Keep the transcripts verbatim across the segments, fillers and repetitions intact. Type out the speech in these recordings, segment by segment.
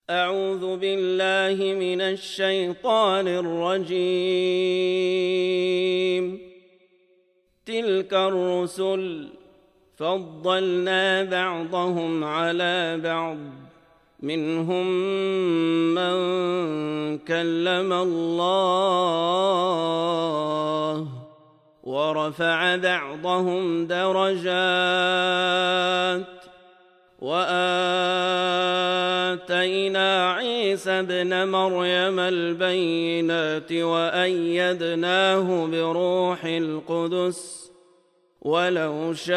أعوذ بالله من الشيطان الرجيم. تلك الرسل فضلنا بعضهم على بعض، منهم من كلم الله ورفع بعضهم درجات، وآتينا عيسى ابن مريم البينات وأيدناه بروح القدس. ولو شاء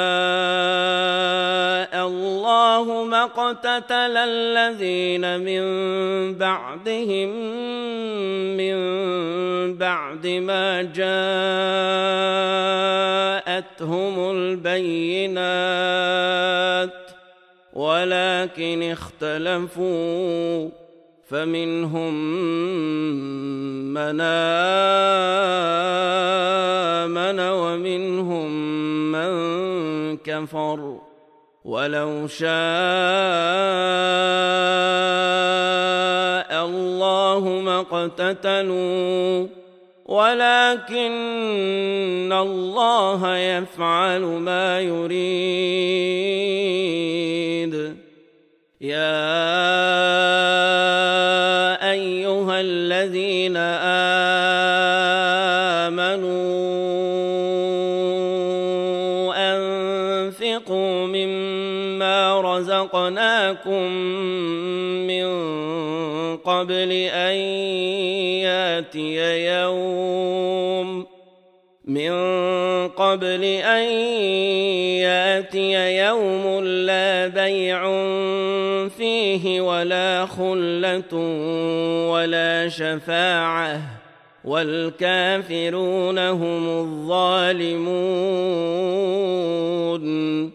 الله ما اقتتل الذين من بعدهم من بعد ما جاءتهم البينات، ولكن اختلفوا فمنهم من آمن ومنهم من كفر. ولو شاء الله ما اقتتلوا ولكن الله يفعل ما يريد. يا أيها الذين آمنوا أنفقوا مما رزقناكم من قبل أن يأتي يوم من قبل أن يأتي يوم لا بيع فيه ولا خلة ولا شفاعة والكافرون هم الظالمون.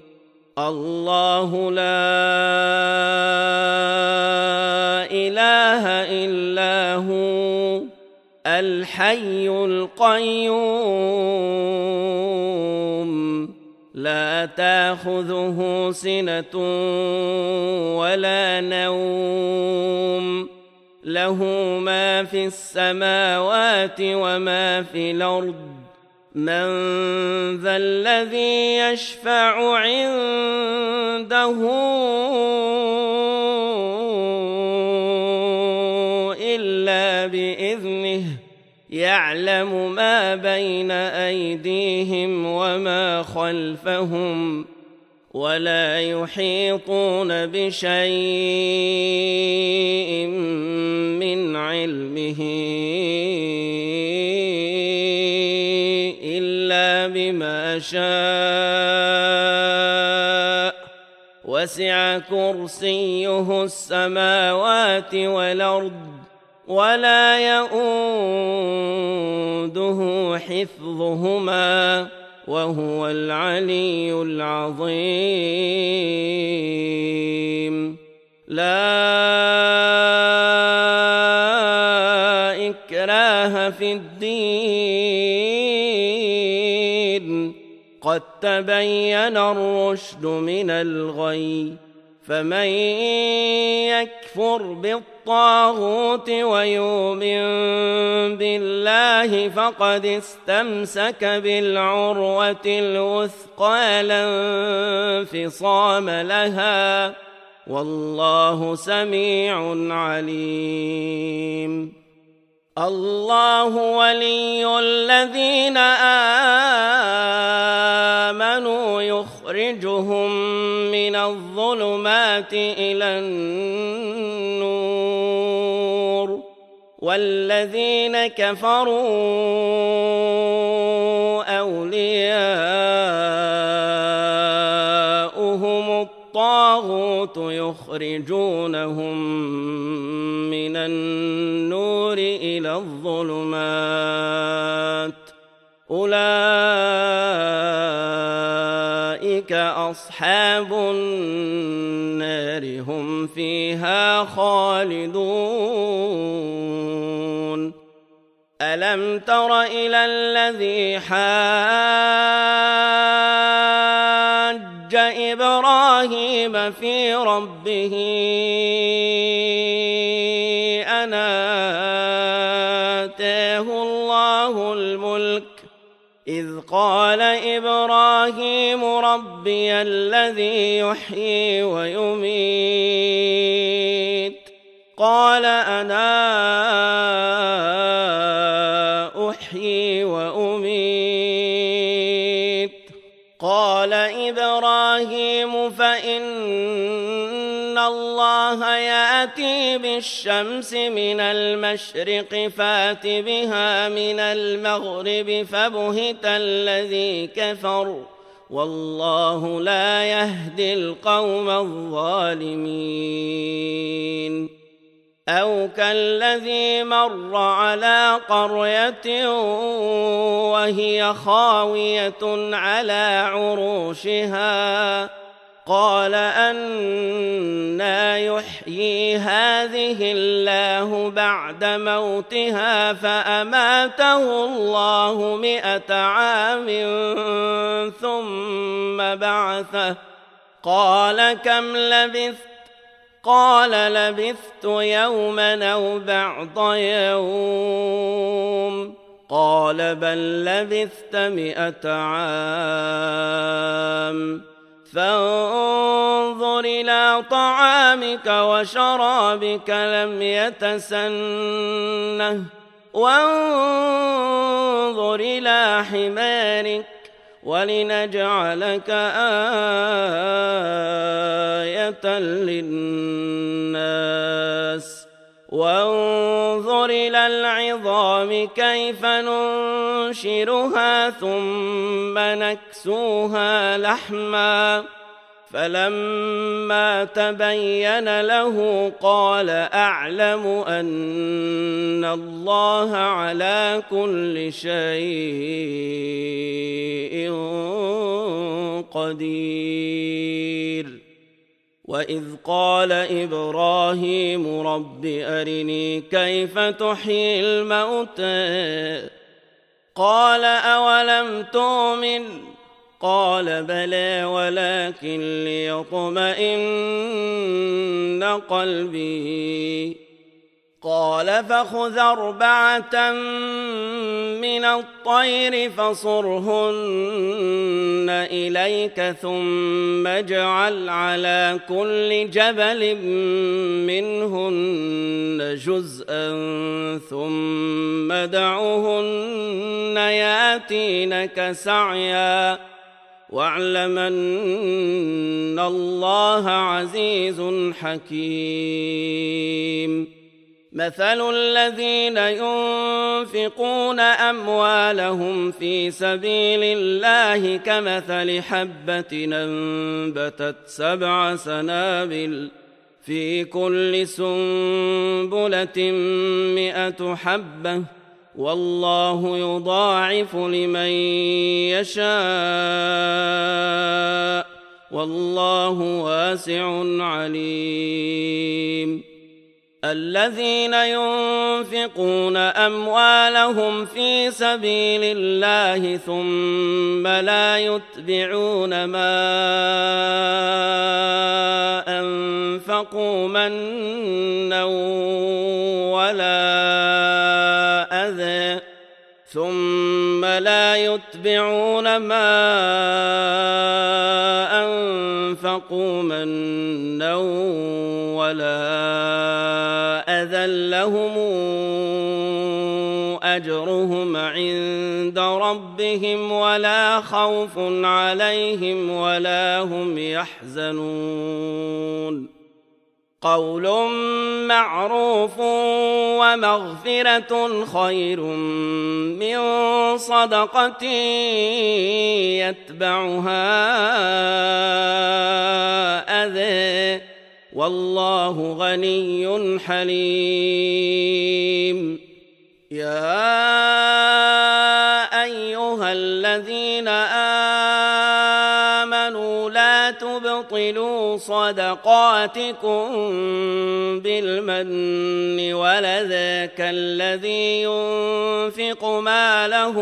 الله لا إله إلا هو الحي القيوم، لا تأخذه سنة ولا نوم، له ما في السماوات وما في الأرض. من ذا الذي يشفع عنده إلا بإذنه، يعلم ما بين أيديهم وما خلفهم، ولا يحيطون بشيء من علمه إلا بما شاء، وسع كرسيه السماوات والأرض ولا يئوده حفظهما وهو العلي العظيم. لا إكراه في الدين، قد تبين الرشد من الغي، فمن يكفر بالطاغوت ويؤمن بالله فقد استمسك بالعروة الوثقى لا انفصام لها، والله سميع عليم. الله ولي الذين آمنوا يخرجهم من الظلمات إلى النور، والذين كفروا أولياؤهم الطاغوت يخرجونهم من النور إلى الظلمات، أولئك أصحاب النار هم فيها خالدون. ألم تر إلى الذي حاج إبراهيم في ربه أن آتاه الله الملك إذ قال إبراهيم ربي الذي يحيي ويميت قال أنا أحيي وأميت قال إبراهيم فإن الله يأتي بالشمس من المشرق فات بها من المغرب فبهت الذي كفر والله لا يهدي القوم الظالمين أو كالذي مر على قرية وهي خاوية على عروشها قال أنى يحيي هذه الله بعد موتها فأماته الله مئة عام ثم بعثه قال كم لبثت قال لبثت يوما أو بعض يوم قال بل لبثت مئة عام فانظر إلى طعامك وشرابك لم يتسنه وانظر إلى حمارك ولنجعلك آية للناس وانظر إلى العظام كيف ننشرها ثم نكسوها لحما فلما تبين له قال أعلم أن الله على كل شيء قدير وإذ قال إبراهيم رب أرني كيف تحيي الموتى قال أولم تؤمن قال بلى ولكن ليطمئن قلبي قال فخذ أربعة من الطير فصرهن إليك ثم اجعل على كل جبل منهن جزءا ثم دعوهن ياتينك سعيا واعلم أن الله عزيز حكيم مثل الذين ينفقون أموالهم في سبيل الله كمثل حبة أنبتت سبع سنابل في كل سنبلة مئة حبة والله يضاعف لمن يشاء والله واسع عليم الذين ينفقون أموالهم في سبيل الله ثم لا يتبعون ما أنفقوا منا ولا أذى ثم لا يتبعون ما أنفقوا منا ولا أذى لهم أجرهم عند ربهم ولا خوف عليهم ولا هم يحزنون قول معروف ومغفرة خير من صدقة يتبعها أذى والله غني حليم يا أيها الذين آمنوا لا تبطلوا صدقاتكم بالمن والأذى كالذي ينفق ماله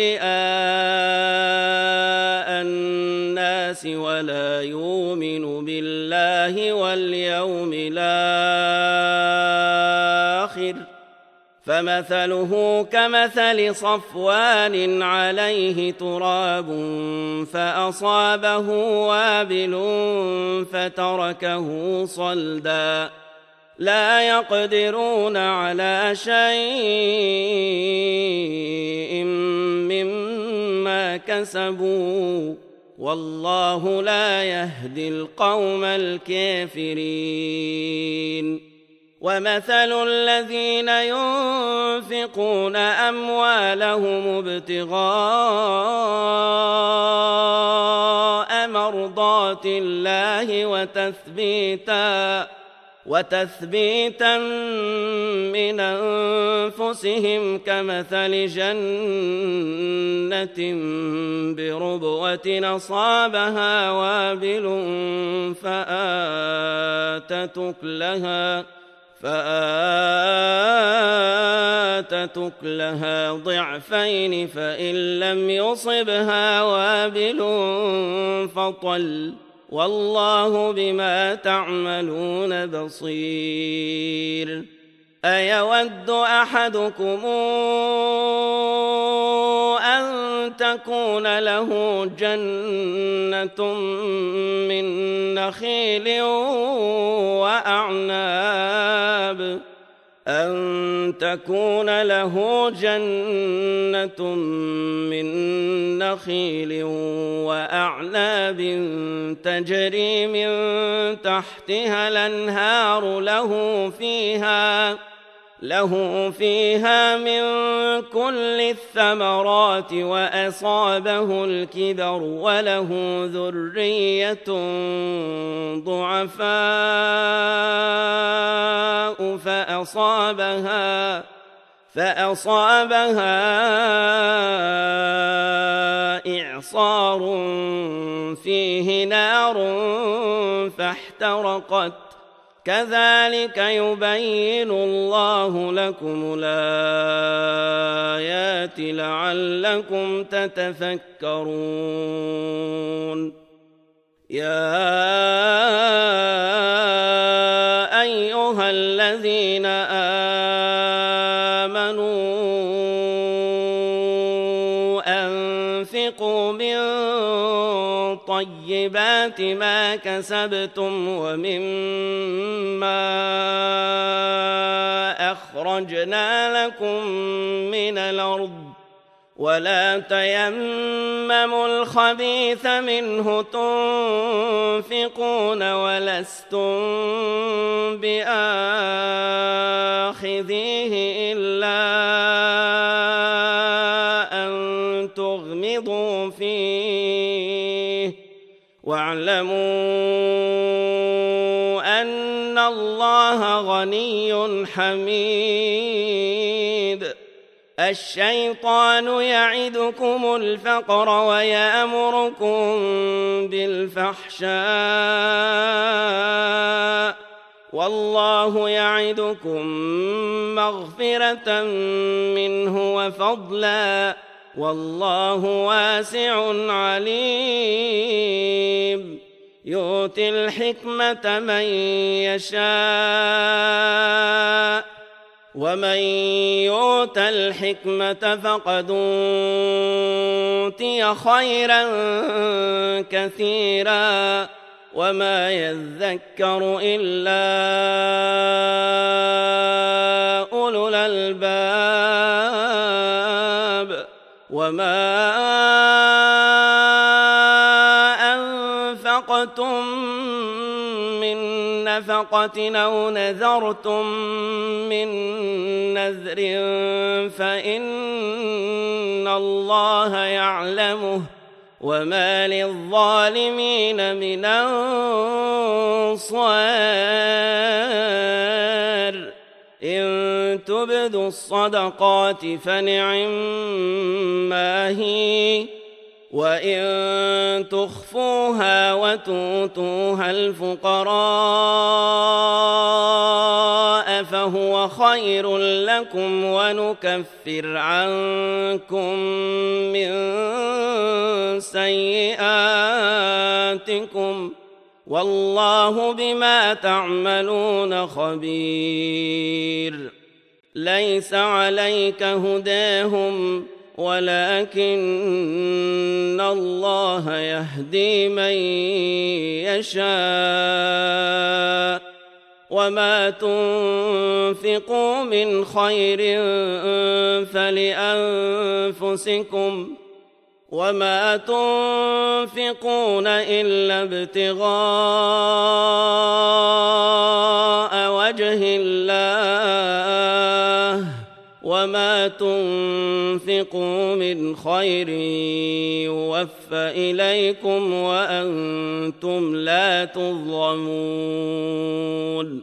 رئاء الناس ولا يؤمن بالله واليوم الآخر فمثله كمثل صفوان عليه تراب فأصابه وابل فتركه صلدا لا يقدرون على شيء مما كسبوا والله لا يهدي القوم الكافرين ومثل الذين ينفقون أموالهم ابتغاء مرضات الله وتثبيتا وتثبيتا من أنفسهم كمثل جنة بربوة أصابها وابل فآتت أكلها فآتت أكلها ضعفين فإن لم يصبها وابل فطل والله بما تعملون بصير أيود أحدكم أن تكون له جنة من نخيل وأعناب أن تكون له جنة من نخيل وأعناب تجري من تحتها الأنهار له فيها له فيها من كل الثمرات وأصابه الكبر وله ذرية ضعفاء فأصابها فأصابها إعصار فيه نار فاحترقت كذلك يبين الله لكم الآيات لعلكم تتفكرون يا أيها الذين آمنوا أنفقوا من طيبات ما كسبتم ومما أخرجنا لكم من الأرض ولا تيمموا الخبيث منه تنفقون ولستم بآخذيه إلا أن تغمضوا فيه واعلموا أن الله غني حميد الشيطان يعدكم الفقر ويأمركم بالفحشاء والله يعدكم مغفرة منه وفضلا والله واسع عليم يؤتي الحكمة من يشاء ومن يؤت الحكمة فقد أوتي خيرا كثيرا وما يذكر إلا أولو الألباب وما أنفقتم من نفقة أو نذرتم من نذر فإن الله يعلمه وما للظالمين من أنصار إن تبدوا الصدقات فنعما هي وإن تخفوها وتؤتوها الفقراء فهو خير لكم ونكفر عنكم من سيئاتكم والله بما تعملون خبير ليس عليك هداهم ولكن الله يهدي من يشاء وما تنفقوا من خير فلأنفسكم وما تنفقون إلا ابتغاء وجه الله وما تنفقوا من خير يوفى إليكم وأنتم لا تظلمون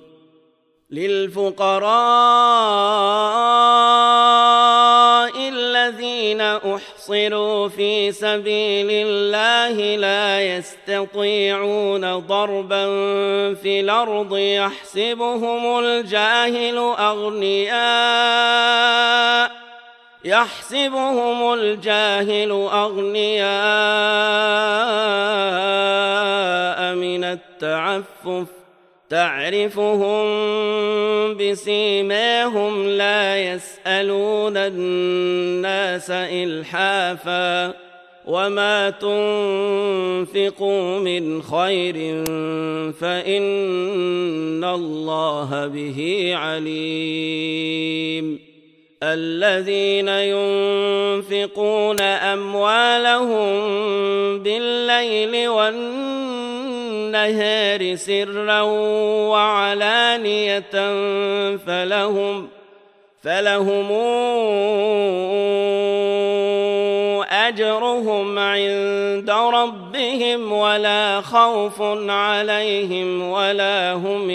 للفقراء الذين أحصروا في سبيل الله لا يستطيعون ضربا في الأرض يحسبهم الجاهل أغنياء يحسبهم الجاهل أغنياء من التعفف تعرفهم بسيماهم لا يسألون الناس إلحافا وما تنفقوا من خير فإن الله به عليم الذين ينفقون أموالهم بالليل والنهار سرا وعلانية فلهم فلهم أجرهم عند ربهم ولا خوف عليهم ولا هم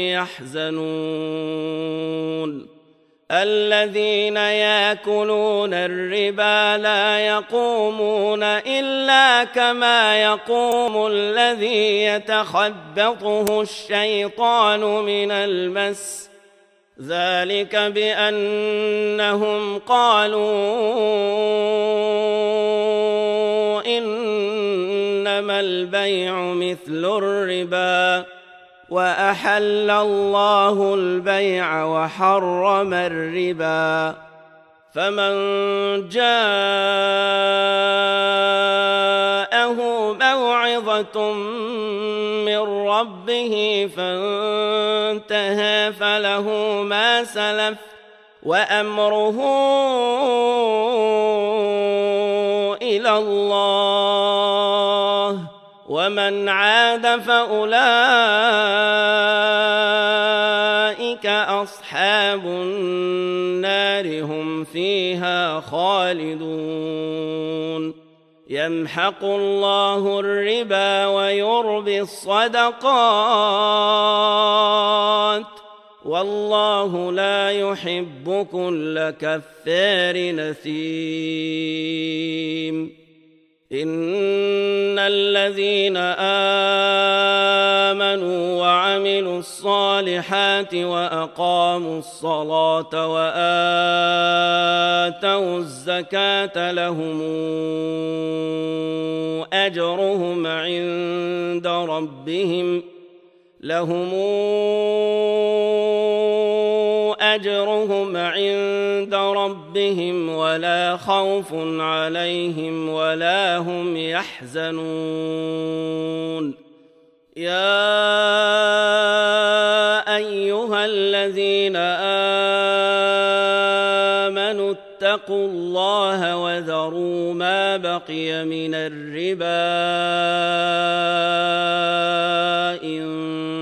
يحزنون الذين يأكلون الربا لا يقومون إلا كما يقوم الذي يتخبطه الشيطان من المس ذلك بأنهم قالوا إنما البيع مثل الربا وأحل الله البيع وحرم الربا فمن جاءه موعظة من ربه فانتهى فله ما سلف وأمره إلى الله ومن عاد فأولئك أصحاب النار هم فيها خالدون يمحق الله الربا ويربي الصدقات والله لا يحب كل كفار نثيم إن الذين آمنوا وعملوا الصالحات وأقاموا الصلاة وآتوا الزكاة لهم أجرهم عند ربهم لهم أجرهم عند ربهم ولا خوف عليهم ولا هم يحزنون يا أيها الذين آمنوا اتقوا الله وذروا ما بقي من الربا إن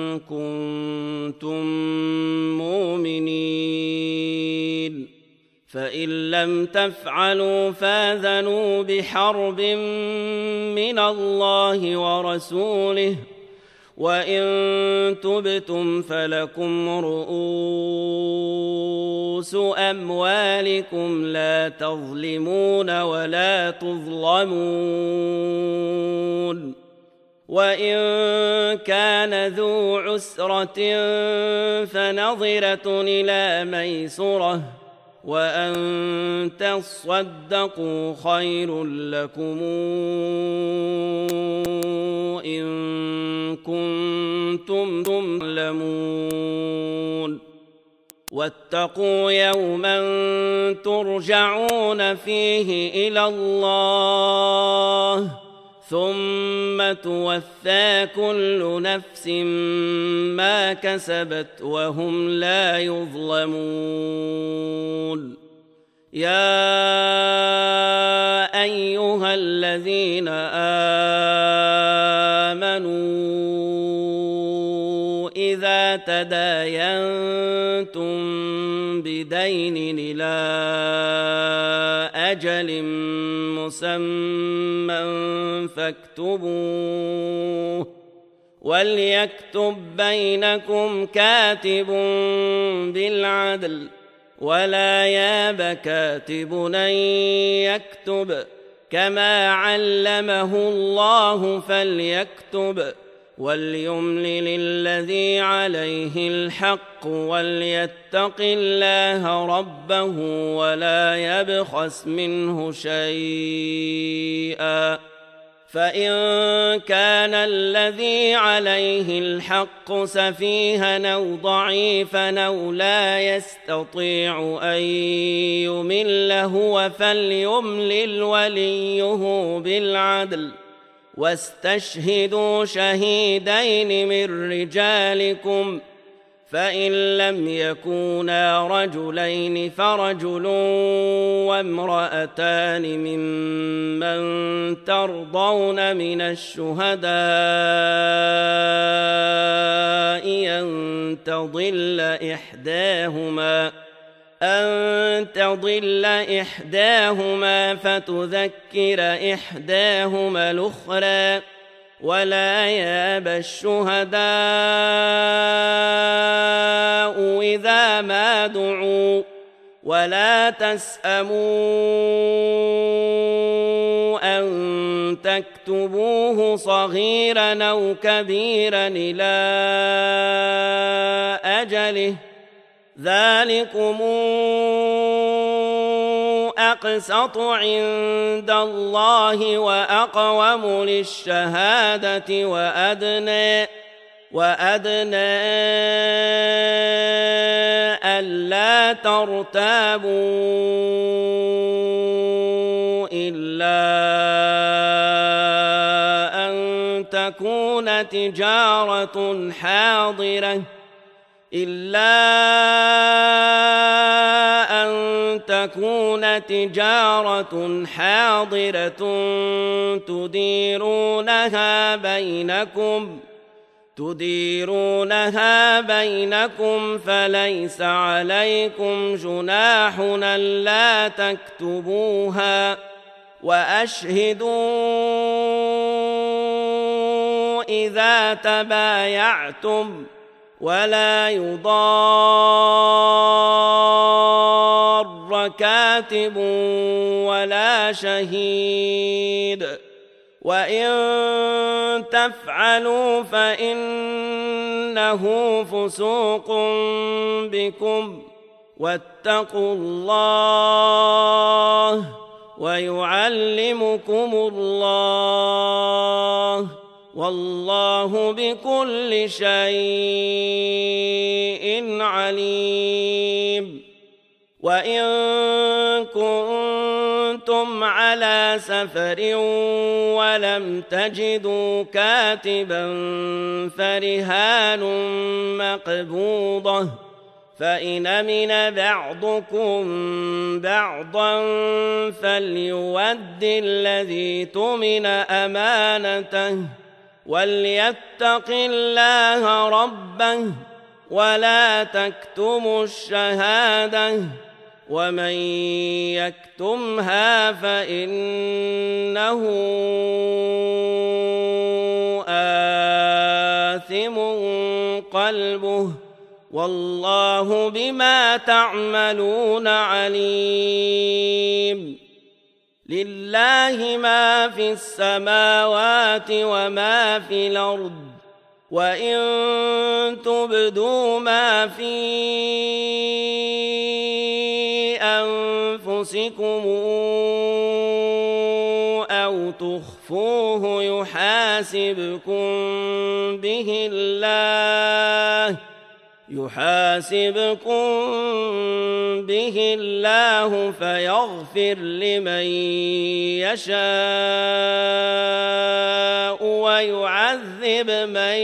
كنتم مؤمنين فإن لم تفعلوا فاذنوا بحرب من الله ورسوله وإن تبتم فلكم رؤوس أموالكم لا تظلمون ولا تظلمون وإن كان ذو عسرة فنظرة إلى ميسرة وأن تصدقوا خير لكم إن كنتم تعلمون واتقوا يوما ترجعون فيه إلى الله ثم توفى كل نفس ما كسبت وهم لا يظلمون. يا أيها الذين آمنوا إذا تداينتم بدين إلى أجل مسمى فاكتبوه وليكتب بينكم كاتب بالعدل ولا ياب كاتب أن يكتب كما علمه الله فليكتب وليملل الذي عليه الحق وليتق الله ربه ولا يبخس منه شيئا فإن كان الذي عليه الحق سفيها أو ضعيفا أو لا يستطيع أن يمل هو فليملل وليه بالعدل واستشهدوا شهيدين من رجالكم فإن لم يكونا رجلين فرجل وامرأتان ممن ترضون من الشهداء أن تضل إحداهما أن تضل إحداهما فتذكر إحداهما الأخرى ولا ياب الشهداء إذا ما دعوا ولا تسأموا أن تكتبوه صغيرا أو كبيرا إلى أجله ذلكم أقسط عند الله وأقوم للشهادة وأدنى وأدنى ألا ترتابوا إلا أن تكون تجارة حاضرة إلا أن تكون تجارة حاضرة تديرونها بينكم تديرونها بينكم فليس عليكم جناح ألا تكتبوها وأشهدوا إذا تبايعتم ولا يضار كاتب ولا شهيد وإن تفعلوا فإنه فسوق بكم واتقوا الله ويعلمكم الله والله بكل شيء عليم. وإن كنتم على سفر ولم تجدوا كاتبا فرهان مقبوضة فإن أمن بعضكم بعضا فليؤد الذي اؤتمن أمانته وليتق الله ربه ولا تكتموا الشهادة ومن يكتمها فإنه آثم قلبه والله بما تعملون عليم. لله ما في السماوات وما في الأرض وإن تبدوا ما في أنفسكم أو تخفوه يحاسبكم به الله يحاسبكم به الله فيغفر لمن يشاء ويعذب من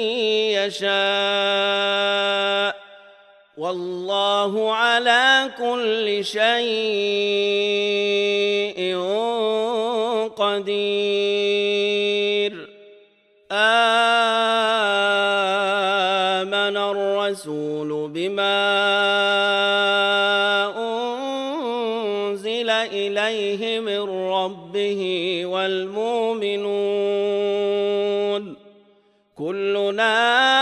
يشاء والله على كل شيء قدير. آمن الرسول بما أنزل إليه من ربه والمؤمنون كلنا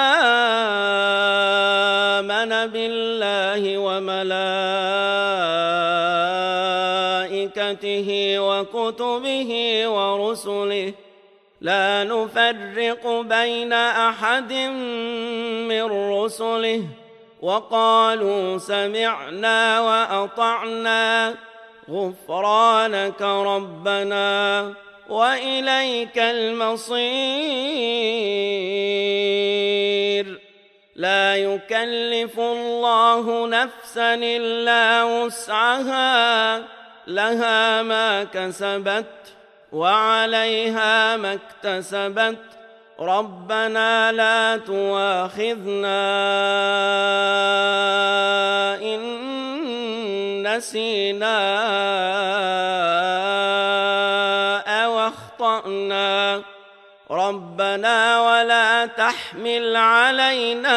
آمن بالله وملائكته وكتبه ورسله لا نفرق بين أحد من رسله وقالوا سمعنا وأطعنا غفرانك ربنا وإليك المصير. لا يكلف الله نفسا إلا وسعها لها ما كسبت وعليها ما اكتسبت ربنا لا تؤاخذنا إن نسينا أو أخطأنا ربنا ولا تحمل علينا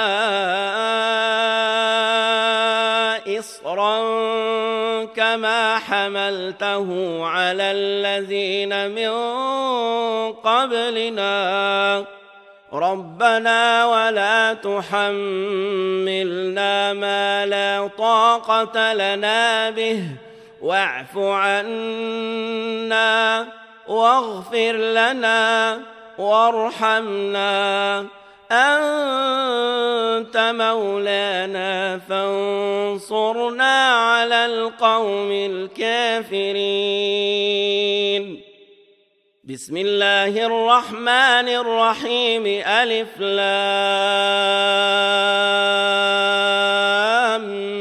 إصرا كما حملته على الذين من قبلنا ربنا ولا تحملنا ما لا طاقة لنا به واعف عنا واغفر لنا وارحمنا أنت مولانا فانصرنا على القوم الكافرين. بسم الله الرحمن الرحيم ألف لام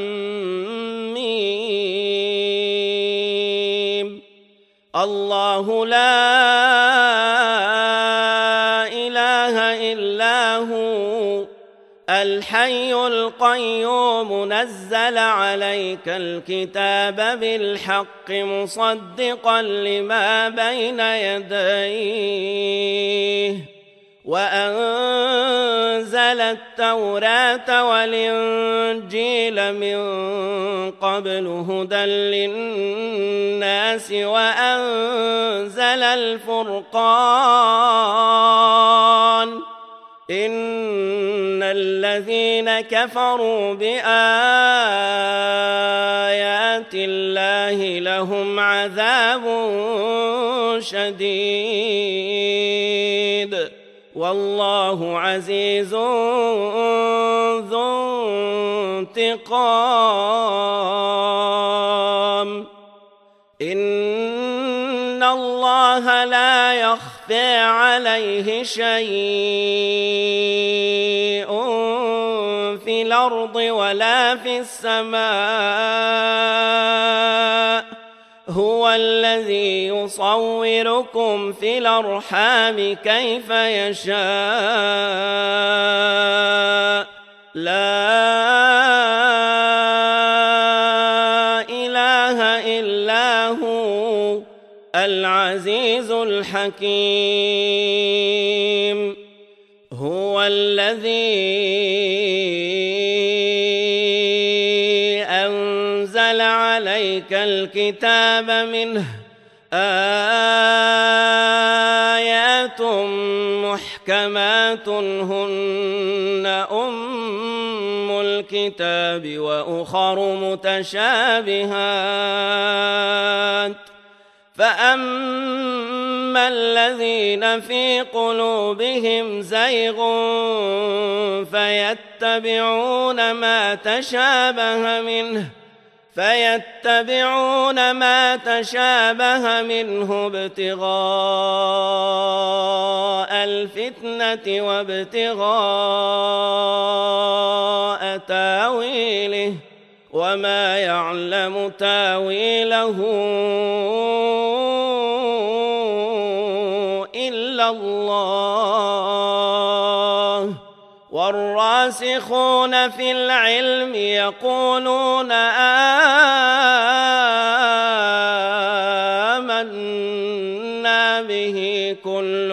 ميم الله لا إله إلا هو الحي القيوم نزل عليك الكتاب بالحق مصدقا لما بين يديه وأنزل التوراة والإنجيل من قبل هدى للناس وأنزل الفرقان إن الذين كفروا بآيات الله لهم عذاب شديد والله عزيز ذو انتقام. إن الله لا يخفى عليه شيء في الأرض ولا في السماء هو الذي يصوركم في الأرحام كيف يشاء لا إله إلا هو العزيز الحكيم. هو الذي أنزل عليك الكتاب منه آيات محكمات هن أم الكتاب وأخر متشابهات فأما الذين في قلوبهم زيغ فيتبعون ما تشابه منه فيتبعون ما تشابه منه ابتغاء الفتنة وابتغاء تاويله وما يعلم تاويله إلا الله والراسخون في العلم يقولون آمنا به كل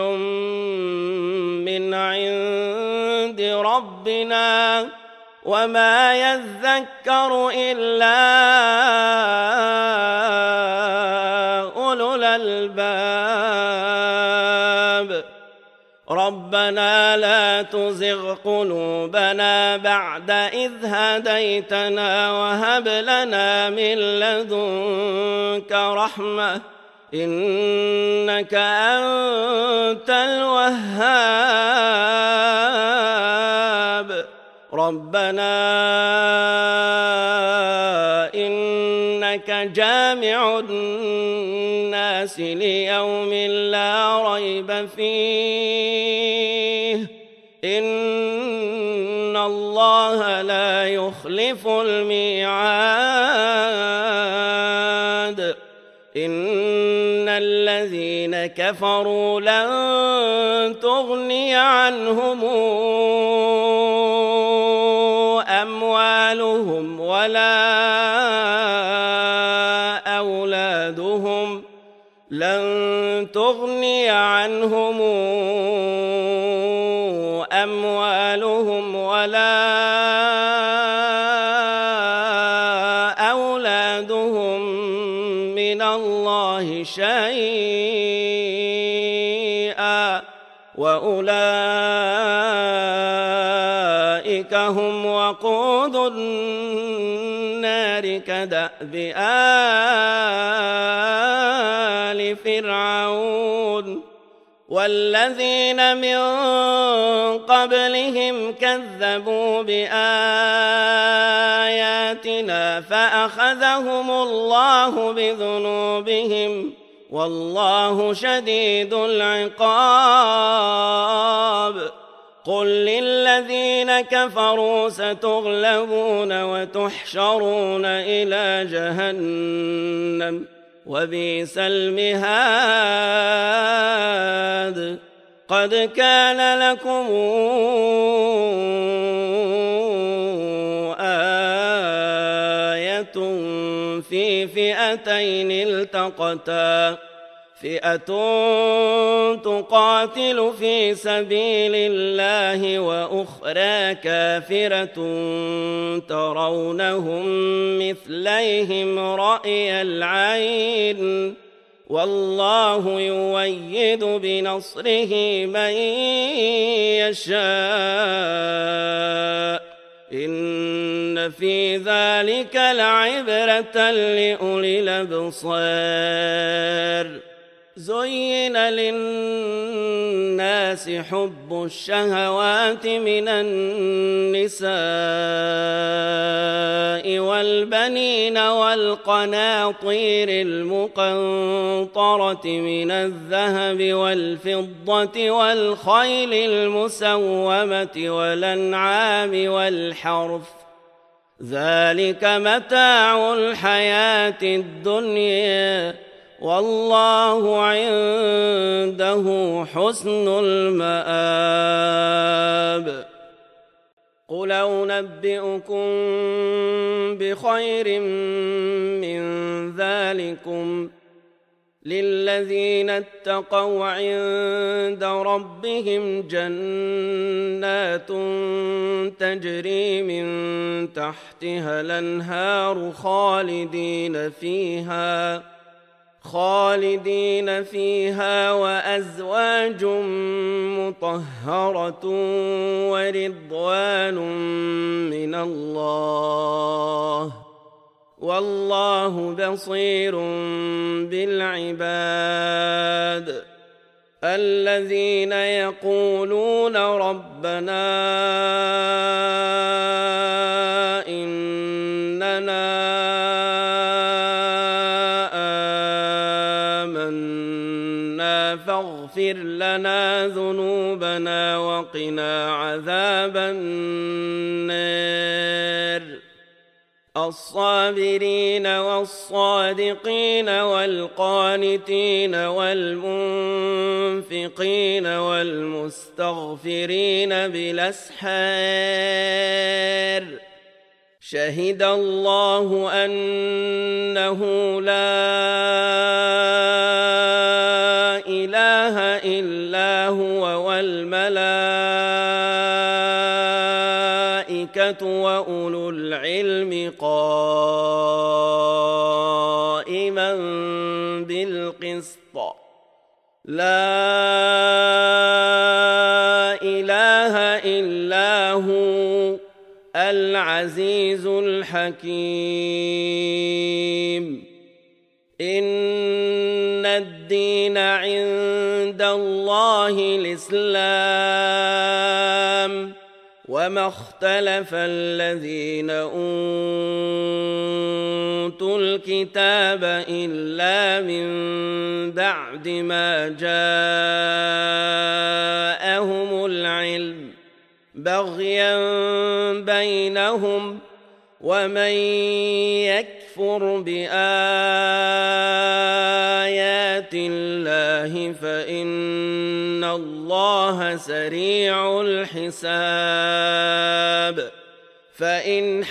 من عند ربنا وما يذكر إلا أولو الألباب ربنا لا تزغ قلوبنا بعد إذ هديتنا وهب لنا من لدنك رحمة إنك أنت الوهاب ربنا إنك جامع الناس ليوم لا ريب فيه إن الله لا يخلف الميعاد إن الذين كفروا لن تغني عنهم أموالهم ولا أولادهم لن تغني عنهم أموالهم ولا أولادهم من الله شيئا وأولئك هم وقود النار كدأب آل فرعون والذين من قبلهم كذبوا بآياتنا فأخذهم الله بذنوبهم والله شديد العقاب قل للذين كفروا ستغلبون وتحشرون إلى جهنم وبئس المهاد قد كان لكم آية في فئتين التقتا فئة تقاتل في سبيل الله وأخرى كافرة ترونهم مثليهم رأي العين والله يؤيد بنصره من يشاء إن في ذلك لعبرة لأولي الأبصار زين للناس حب الشهوات من النساء والبنين والقناطير المقنطرة من الذهب والفضة والخيل المسومة والأنعام والحرث ذلك متاع الحياة الدنيا والله عنده حسن المآب قل أنبئكم بخير من ذلكم للذين اتقوا عند ربهم جنات تجري من تحتها الأنهار خالدين فيها خالدين فيها وأزواج مطهرة ورضوان من الله والله بصير بالعباد الذين يقولون ربنا إننا فاغفر لنا ذنوبنا وقنا عذاب النار الصابرين والصادقين والقانتين والمنفقين والمستغفرين بالأسحار شهد الله أنه لا إله إلا هو والملائكة وأولو العلم قائما بالقسط لا إله إلا هو العزيز الحكيم إن الدين عند الله الإسلام وما اختلف الذين أوتوا الكتاب إلا من بعد ما جاءهم العلم بغيا بينهم ومن يكفر بآيات الله فإن الله سريع الحساب فإن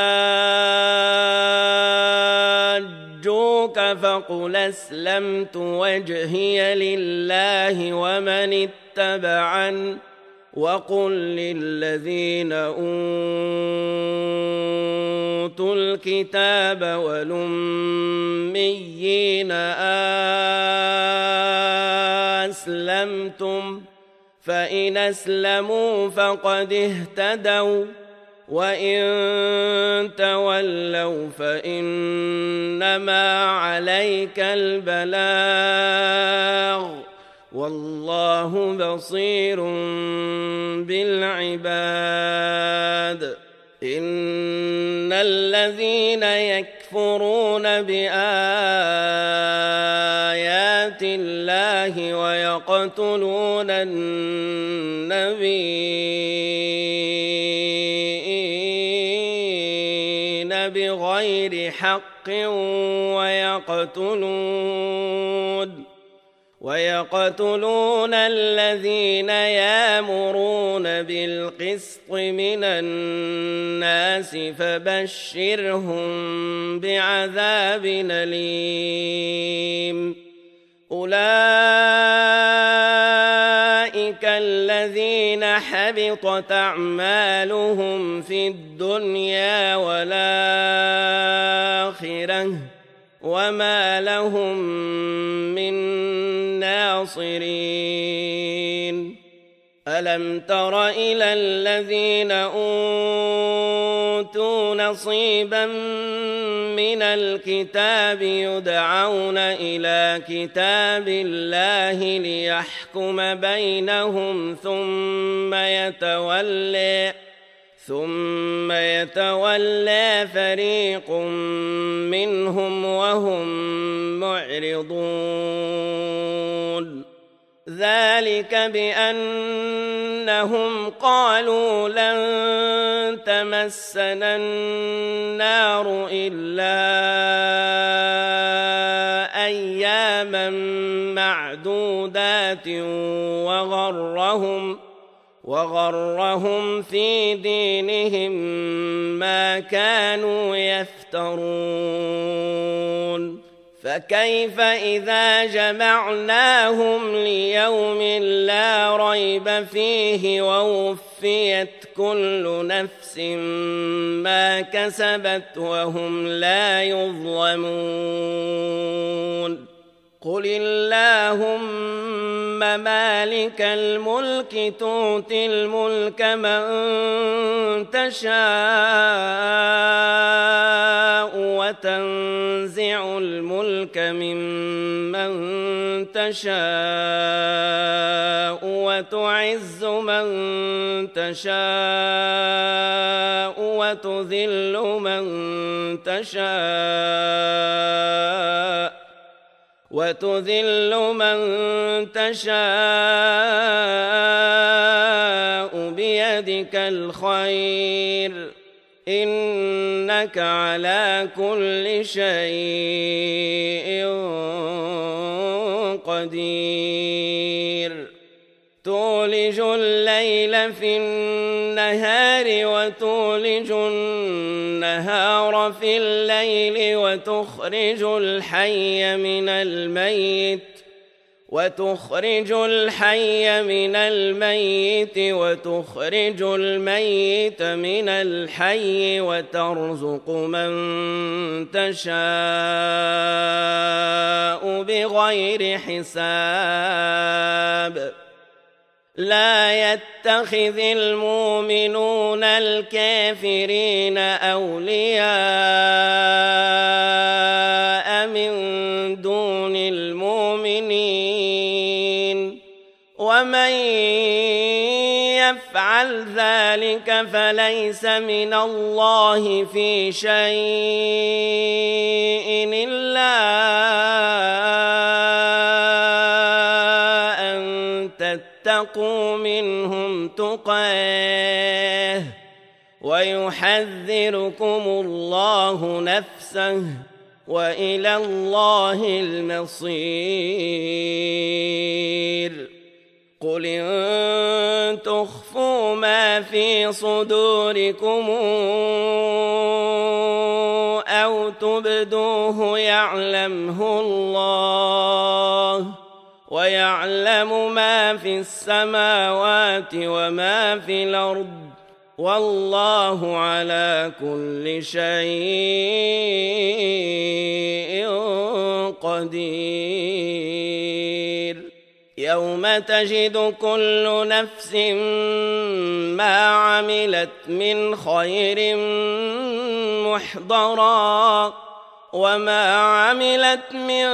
حاجوك فقل أسلمت وجهي لله ومن اتبعني وقل للذين أوتوا الكتاب والأميين أسلمتم فإن أسلموا فقد اهتدوا وإن تولوا فإنما عليك البلاغ والله بصير بالعباد إن الذين يكفرون بآيات الله ويقتلون النبيين بغير حق ويقتلون ويقتلون الذين يأمرون بالقسط من الناس فبشرهم بعذاب أليم أولئك الذين حبطت أعمالهم في الدنيا والآخرة وما لهم من ناصرين ألم تر إلى الذين أوتوا نصيبا من الكتاب يدعون إلى كتاب الله ليحكم بينهم ثم يتولى ثم يتولى فريق منهم وهم معرضون ذلك بأنهم قالوا لن تمسنا النار إلا أياما معدودات وغرهم وغرهم في دينهم ما كانوا يفترون فكيف إذا جمعناهم ليوم لا ريب فيه ووفيت كل نفس ما كسبت وهم لا يظلمون قل اللهم مالك الملك تؤتي الملك من تشاء وتنزع الملك ممن تشاء وتعز من تشاء وتذل من تشاء وتذل من تشاء بيدك الخير إنك على كل شيء قدير تولج الليل في النهار وتولج النهار في الليل وتخرج الحي من الميت وتخرج الحي من الميت وتخرج الميت من الحي وترزق من تشاء بغير حساب لا يتخذ المؤمنون الكافرين أولياء من دون المؤمنين ومن يفعل ذلك فليس من الله في شيء إلا أن تتقوا منهم تقاه ويحذركم الله نفسه وإلى الله المصير قل إن تخفوا ما في صدوركم أو تبدوه يعلمه الله ويعلم ما في السماوات وما في الأرض والله على كل شيء قدير يوم تجد كل نفس ما عملت من خير محضرا وما عملت من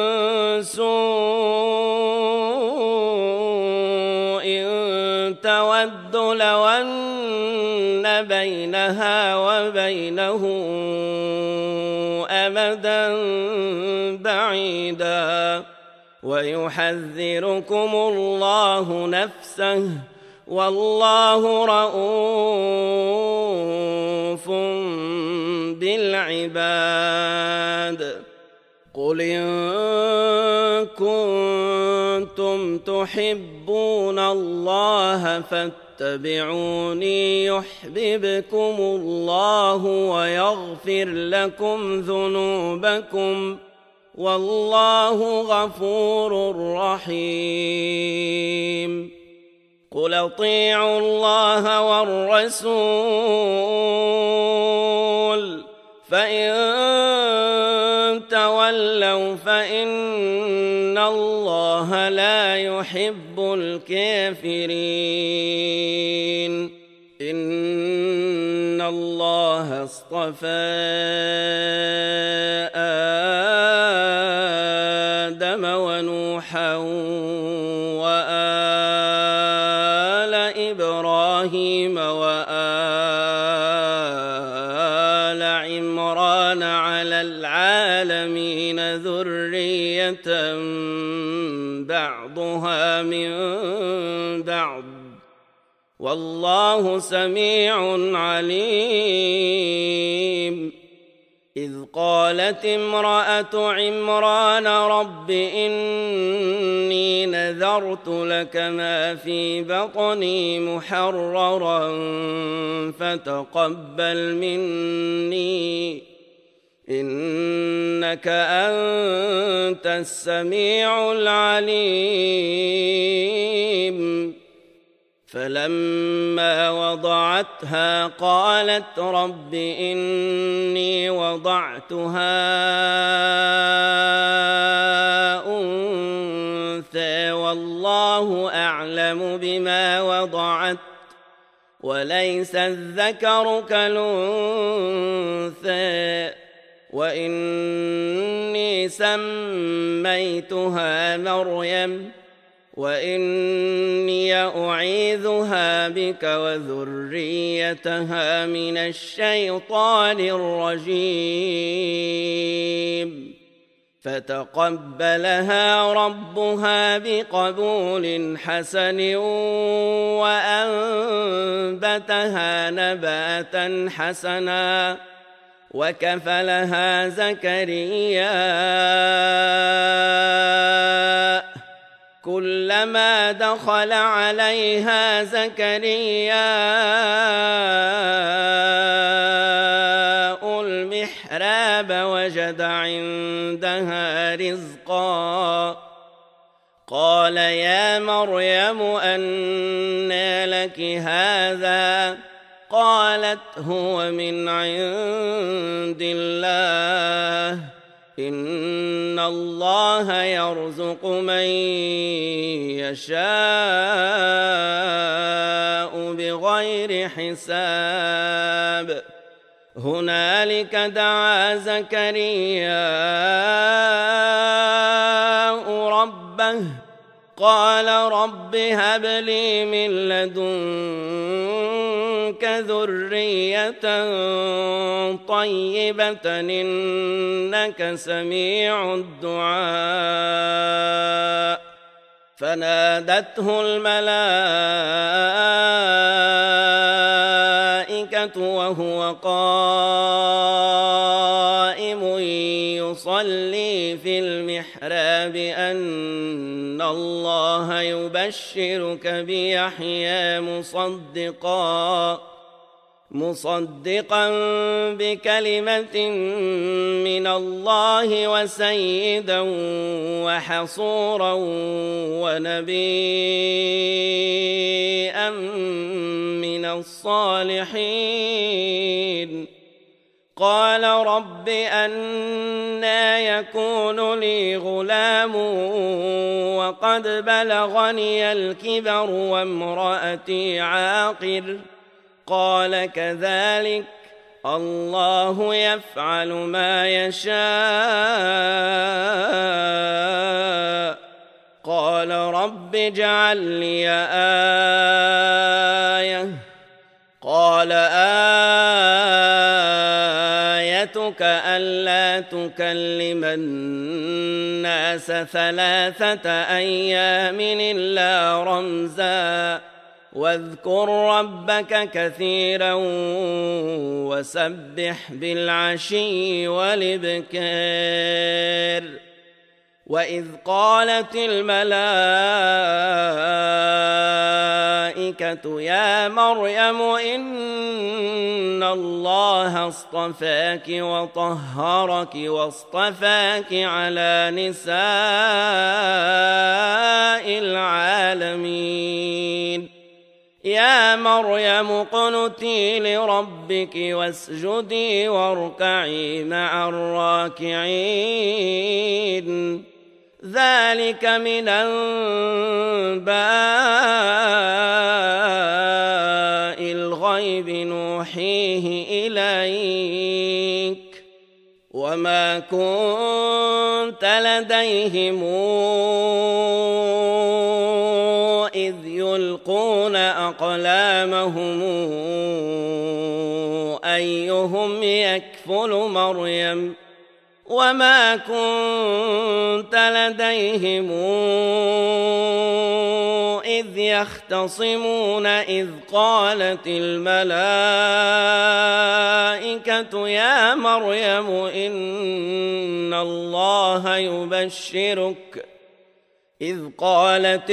سوء تود لو أن بينها وبينه أمدا بعيدا ويحذركم الله نفسه والله رؤوف بالعباد قل إن كنتم تحبون الله فاتبعوني يحببكم الله ويغفر لكم ذنوبكم والله غفور رحيم قل اطيعوا الله والرسول فإن تولوا فإن الله لا يحب الكافرين إن الله اصطفى آدم ونوحا وآل إبراهيم وآل عمران على العالمين ذرية بعضها من بعض والله سميع عليم إذ قالت امرأة عمران رب إني نذرت لك ما في بطني محررا فتقبل مني إنك أنت السميع العليم فلما وضعتها قالت رب إني وضعتها أنثى والله أعلم بما وضعت وليس الذكر كالأنثى وإني سميتها مريم وإني أعيذها بك وذريتها من الشيطان الرجيم فتقبلها ربها بقبول حسن وأنبتها نباتا حسنا وكفلها زكريا كلما دخل عليها زكريا المحراب وجد عندها رزقا قال يا مريم أنى لك هذا قالت هو من عند الله إن الله يرزق من يشاء بغير حساب هنالك دعا زكريا ربه قال رب هب لي من لدنك ذرية طيبة إنك سميع الدعاء فنادته الملائكة وهو قائم يصلي في المحراب أن الله يبشرك بيحيى مصدقا مصدقا بكلمة من الله وسيدا وحصورا ونبيا من الصالحين قال رب أنى يكون لي غلام وقد بلغني الكبر وامرأتي عاقر قال كذلك الله يفعل ما يشاء قال رب اجعل لي آية قال آيتك ألا تكلم الناس ثلاثة أيام إلا رمزا واذكر ربك كثيرا وسبح بالعشي والإبكار وإذ قالت الملائكة يا مريم إن الله اصطفاك وطهرك واصطفاك على نساء العالمين يا مريم اقنتي لربك واسجدي واركعي مع الراكعين ذلك من أنباء الغيب نوحيه إليك وما كنت لديهم إذ يلقون أقلامهم أيهم يكفل مريم وما كنت لديهم إذ يختصمون إذ قالت الملائكة يا مريم إن الله يبشرك إذ قالت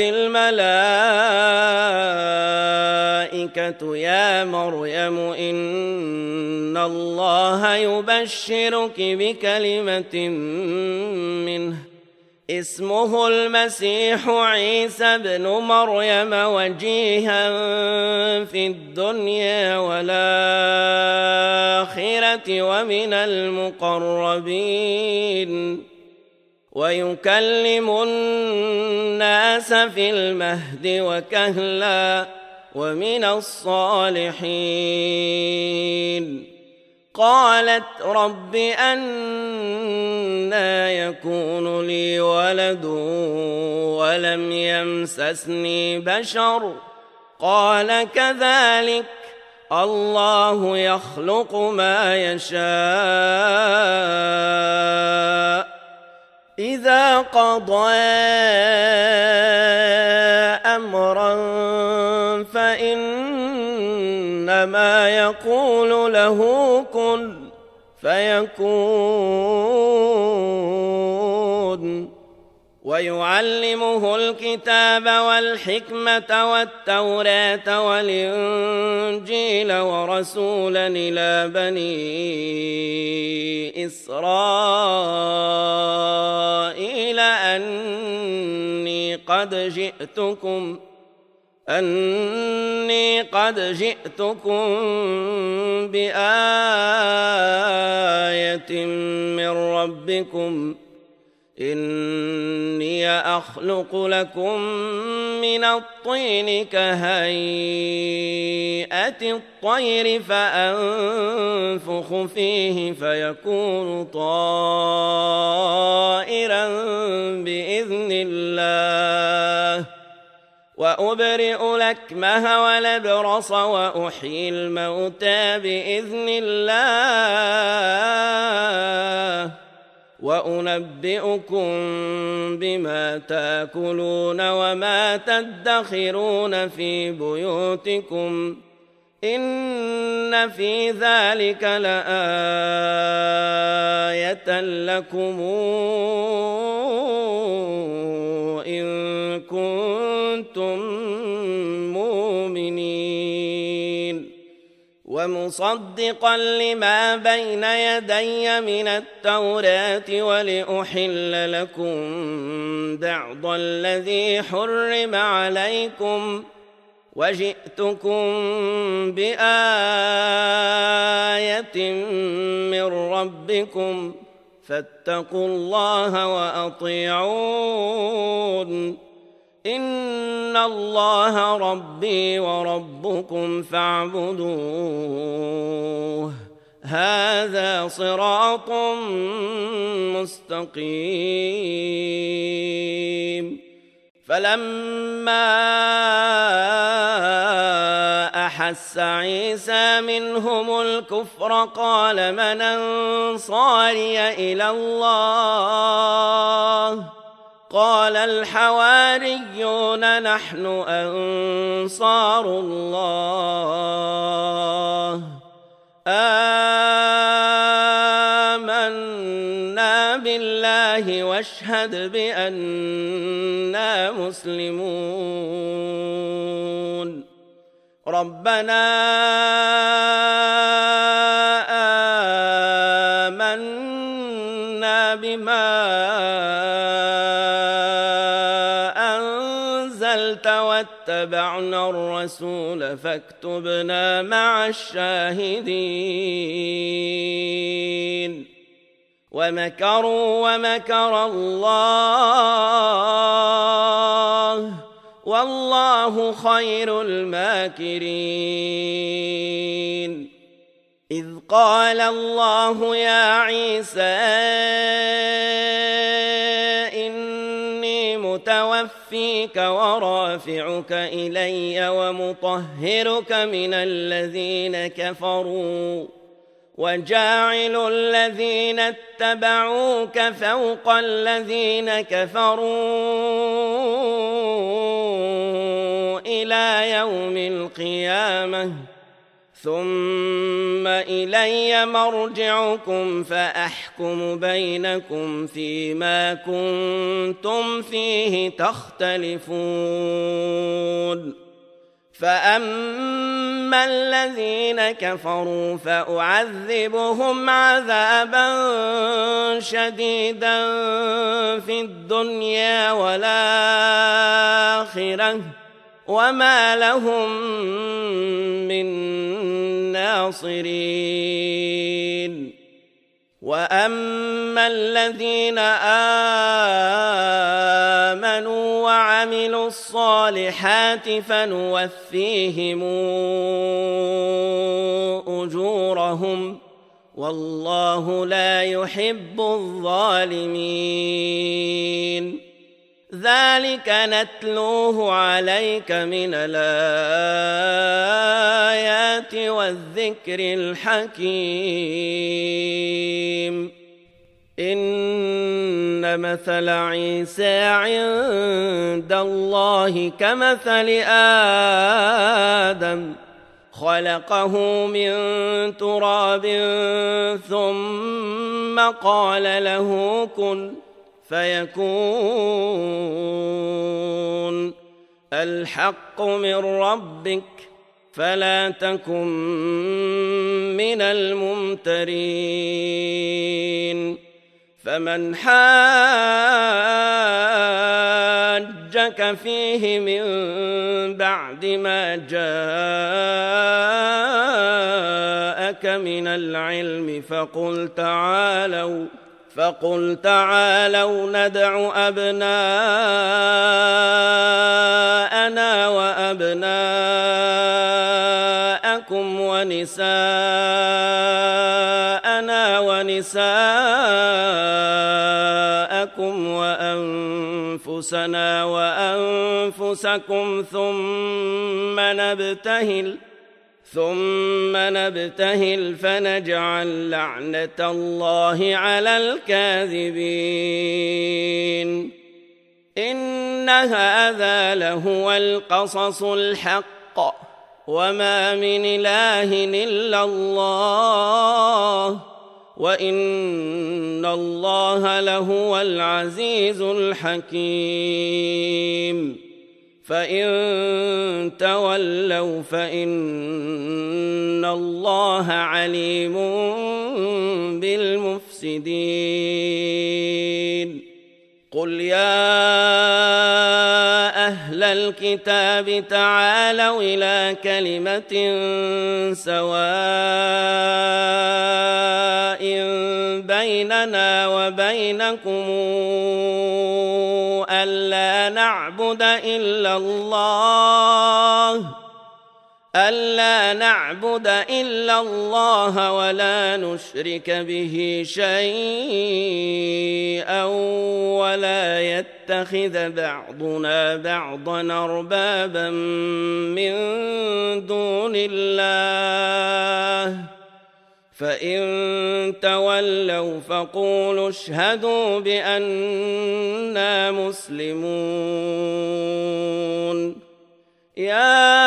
الملائكة يا مريم إن الله يبشرك بكلمة منه اسمه المسيح عيسى بن مريم وجيها في الدنيا والآخرة ومن المقربين ويكلم الناس في المهد وكهلا ومن الصالحين قالت رب أنى يكون لي ولد ولم يمسسني بشر قال كذلك الله يخلق ما يشاء قضى أمرا فإنما يقول له كن فيكون. ويعلمه الكتاب والحكمة والتوراة والإنجيل ورسولا إلى بني إسرائيل أني قد جئتكم أني قد جئتكم بآية من ربكم إني أخلق لكم من الطين كهيئة الطير فأنفخ فيه فيكون طائرا بإذن الله وأبرئ الأكمه والأبرص وأحيي الموتى بإذن الله وأنبئكم بما تأكلون وما تدخرون في بيوتكم إن في ذلك لآية لكم إن كنتم مؤمنين. ومصدقا لما بين يدي من التوراة ولأحل لكم بعض الذي حرم عليكم وجئتكم بآية من ربكم فاتقوا الله وأطيعون إن الله ربي وربكم فاعبدوه هذا صراط مستقيم. فلما أحس عيسى منهم الكفر قال من أنصاري إلى الله قال الحواريون نحن أنصار الله آمنا بالله واشهد بأننا مسلمون. ربنا آمنا بما واتبعنا الرسول فاكتبنا مع الشاهدين. ومكروا ومكر الله والله خير الماكرين. إذ قال الله يا عيسى متوفيك ورافعك إلي ومطهرك من الذين كفروا وجاعل الذين اتبعوك فوق الذين كفروا إلى يوم القيامة ثم إلي مرجعكم فأحكم بينكم فيما كنتم فيه تختلفون. فأما الذين كفروا فأعذبهم عذابا شديدا في الدنيا والآخرة وما لهم من ناصرين. وأما الذين آمنوا وعملوا الصالحات فنوفيهم أجورهم والله لا يحب الظالمين. ذلك نتلوه عليك من الآيات والذكر الحكيم. إن إن مثل عيسى عند الله كمثل آدم خلقه من تراب ثم قال له كن فيكون الحق من ربك فلا تكن من الممترين فمن حاجك فيه من بعد ما جاءك من العلم فقل تعالوا فقل تعالوا ندع أبناءنا وأبناءكم ونساءنا ونساءكم وأنفسنا وأنفسكم ثم نبتهل ثم نبتهل فنجعل لعنة الله على الكاذبين إن هذا لهو القصص الحق وما من إله إلا الله وإن الله لهو العزيز الحكيم فإن تولوا فإن الله عليم بالمفسدين قل يا أهل الكتاب تعالوا إلى كلمة سواء بيننا وبينكم ألا نعبد إلا الله ألا نعبد إلا الله ولا نشرك به شيئا ولا يتخذ بعضنا بعضا أربابا من دون الله فإن تولوا فقولوا اشهدوا بأننا مسلمون يا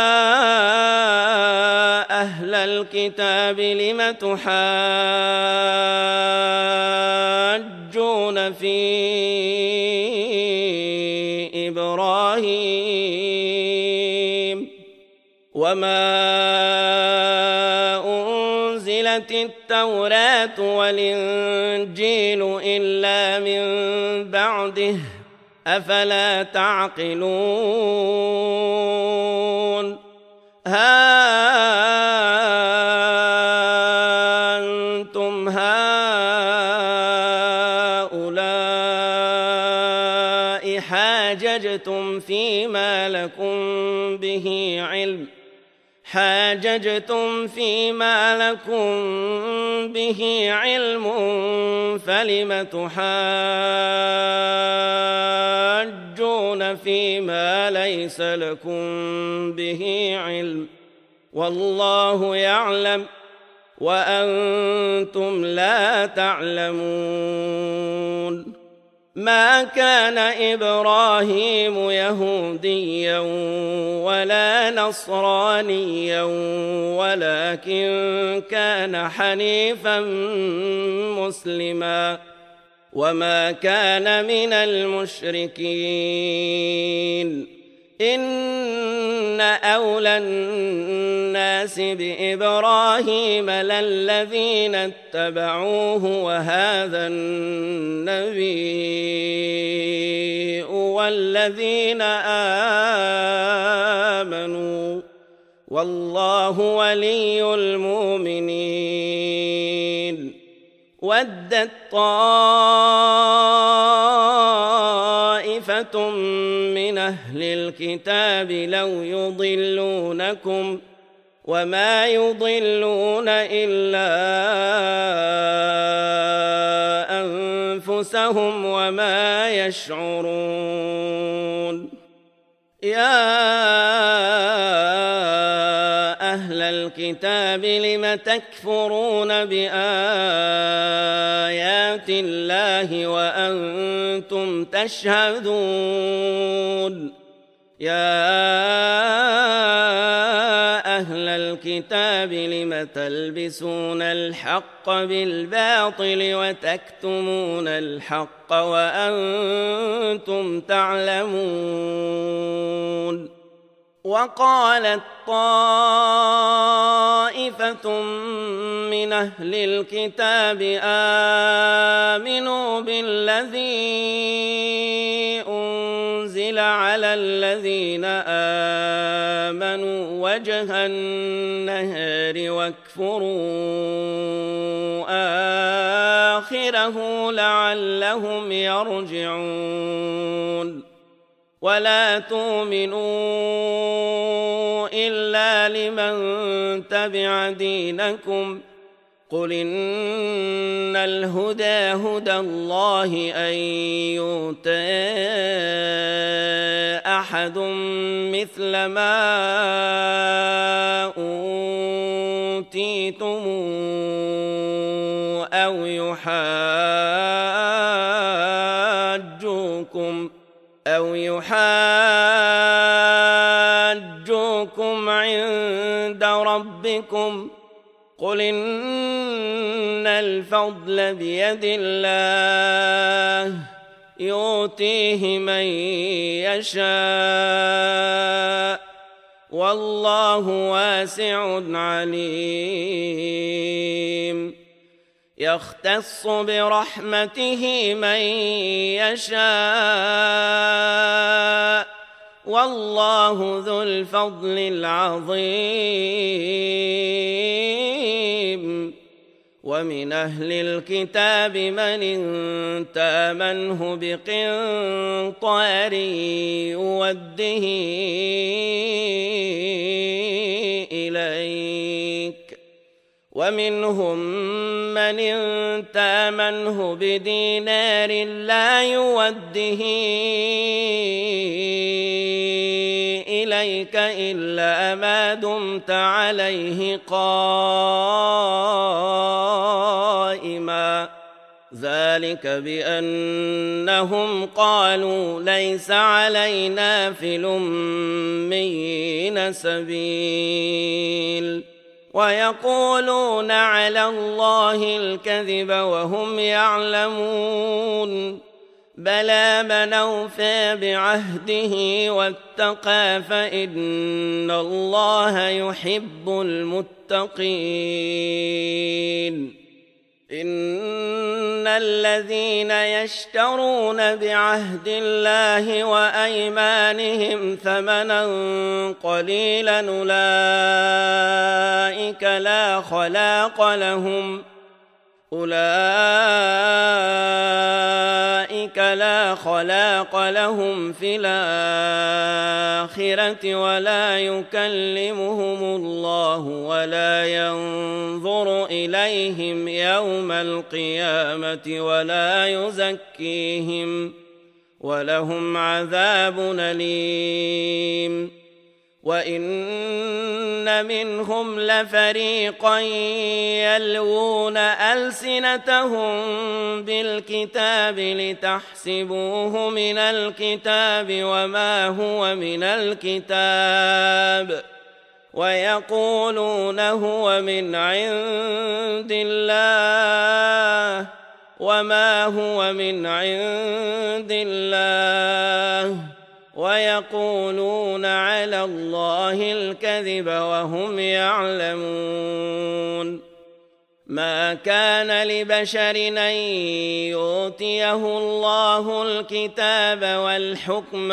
أهل الكتاب لم تحاجون في إبراهيم وما أنزلت التوراة والإنجيل إلا من بعده أفلا تعقلون ها أنتم هؤلاء حاججتم فيما لكم به علم حاججتم فيما لكم به علم فلم تحاجون فيما ليس لكم به علم والله يعلم وأنتم لا تعلمون ما كان إبراهيم يهوديا ولا نصرانيا ولكن كان حنيفا مسلما وما كان من المشركين إن أولى الناس بإبراهيم للذين اتبعوه وهذا النبي والذين آمنوا والله ولي المؤمنين ودت طائفة من أهل الكتاب لو يضلونكم وما يضلون إلا أنفسهم وما يشعرون يا أهل الكتاب لم تكفرون بآيات آيات الله وأنتم تشهدون يا أهل الكتاب لم تلبسون الحق بالباطل وتكتمون الحق وأنتم تعلمون وقالت طائفة من أهل الكتاب آمنوا بالذي أنزل على الذين آمنوا وجه النهار واكفروا آخره لعلهم يرجعون ولا تؤمنوا إلا لمن تبع دينكم قل إن الهدى هدى الله أن يؤتى أحد مثل ما أوتيتم أو يحاجوكم أو يحاجوكم عند ربكم قل إن الفضل بيد الله يؤتيه من يشاء والله واسع عليم يختص برحمته من يشاء والله ذو الفضل العظيم ومن أهل الكتاب من إن تأمنه بقنطار يوده إليك ومنهم من إن تأمنه بدينار لا يوده إليك إلا ما دمت عليه قائما ذلك بأنهم قالوا ليس علينا في الأميين سبيل ويقولون على الله الكذب وهم يعلمون بلى من أوفى بعهده واتقى فإن الله يحب المتقين إن الذين يشترون بعهد الله وأيمانهم ثمنا قليلا أولئك لا خلاق لهم أولئك لا خلاق لهم في الآخرة ولا يكلمهم الله ولا ينظر إليهم يوم القيامة ولا يزكيهم ولهم عذاب أليم وإن منهم لفريقا يلوون ألسنتهم بالكتاب لتحسبوه من الكتاب وما هو من الكتاب ويقولون هو من عند الله وما هو من عند الله ويقولون على الله الكذب وهم يعلمون ما كان لبشر أن يؤتيه الله الكتاب والحكم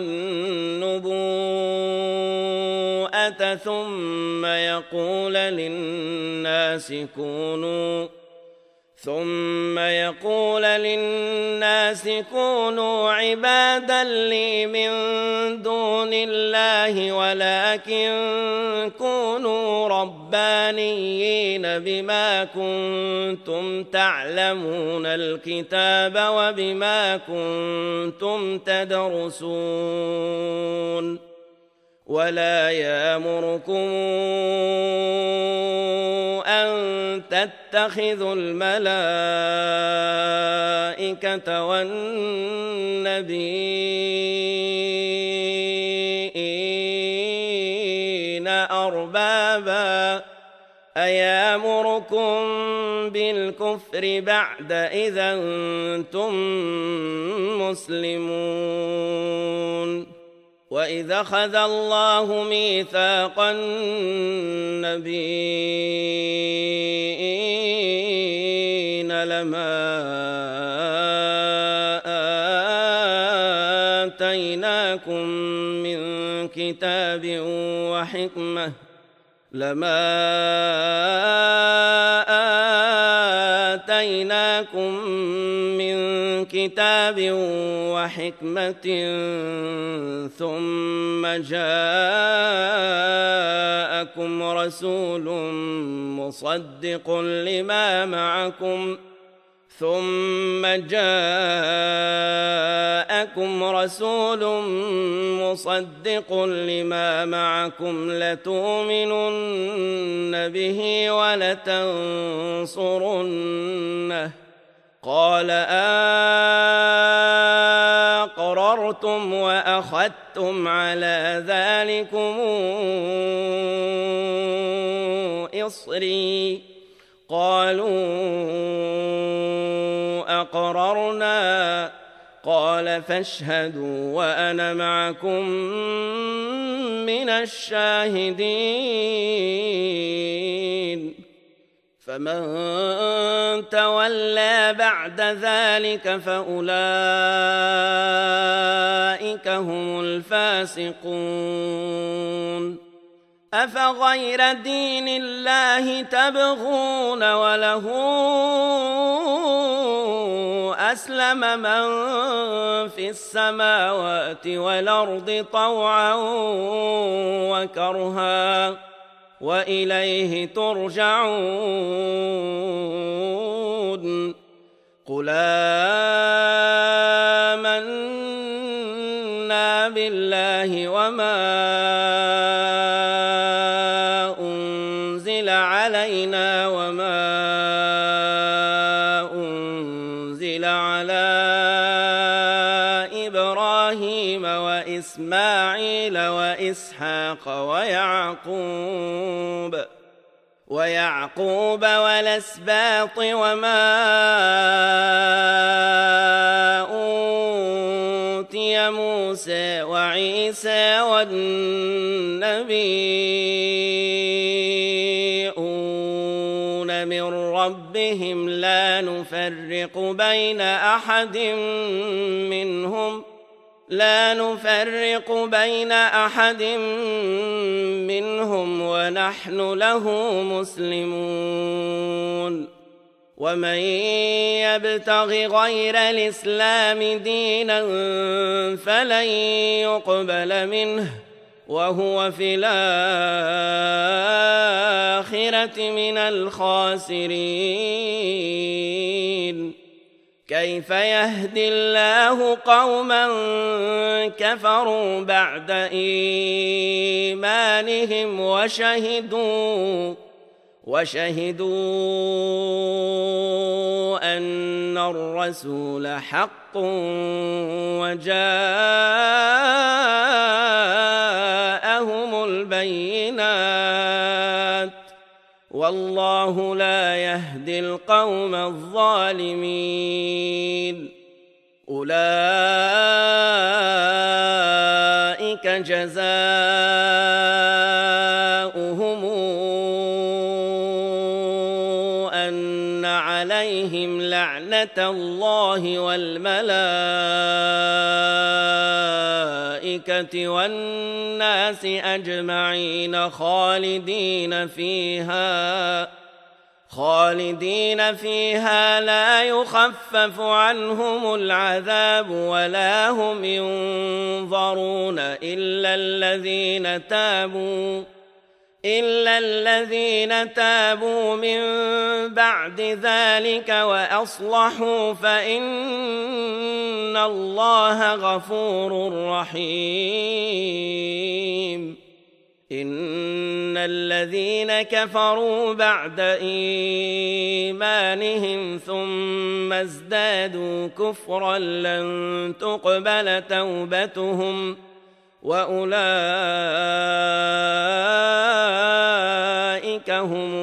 والنبوءة ثم يقول للناس كونوا ثم يقول للناس كونوا عبادا لي من دون الله ولكن كونوا ربانيين بما كنتم تعلمون الكتاب وبما كنتم تدرسون ولا يأمركم أن تتخذوا الملائكة والملائكة والنبيين أربابا أيامركم بالكفر بعد إذا أنتم مسلمون وإذا أخذ الله ميثاق النبيين لما آتيناكم من كتاب وحكمة لما آتيناكم من كتاب وحكمة ثم جاءكم رسول مصدق لما معكم ثم جاءكم رسول مصدق لما معكم لتؤمنن به ولتنصرنه قال أقررتم وأخذتم على ذلكم إصري قالوا أقررنا قال فاشهدوا وأنا معكم من الشاهدين فمن تولى بعد ذلك فأولئك هم الفاسقون أفغير دين الله تبغون وله أسلم من في السماوات والأرض طوعا وكرها وإليه ترجعون قل آمنا بالله وما أنزل علينا وما أنزل على إبراهيم وإسماعيل وإسحاق ويعقوب ويعقوب والأسباط وما أوتي موسى وعيسى والنبيون من ربهم لا نفرق بين أحد منهم لا نفرق بين أحد منهم ونحن له مسلمون ومن يبتغ غير الإسلام دينا فلن يقبل منه وهو في الآخرة من الخاسرين كيف يهدي الله قوما كفروا بعد إيمانهم وشهدوا وشهدوا أن الرسول حق وجاءهم البينات والله لا يهدي القوم الظالمين أولئك جزاؤهم أن عليهم لعنة الله والملائكة والناس أجمعين خالدين فيها خالدين فيها لا يخفف عنهم العذاب ولا هم ينظرون إلا الذين تابوا إلا الذين تابوا من بعد ذلك وأصلحوا فإن الله غفور رحيم إن الذين كفروا بعد إيمانهم ثم ازدادوا كفرا لن تقبل توبتهم وأولئك هم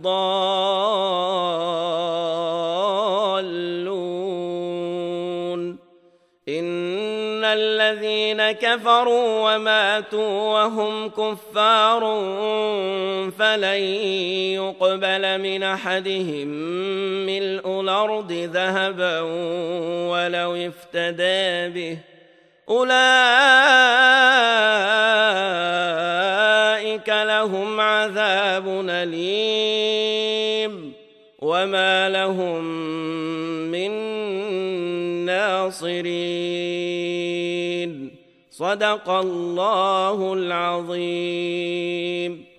الضالون. إن الذين كفروا وماتوا وهم كفار فلن يقبل من أحدهم ملء الأرض ذهبا ولو افتدى به أولئك لهم عذاب أليم وما لهم من ناصرين. صدق الله العظيم.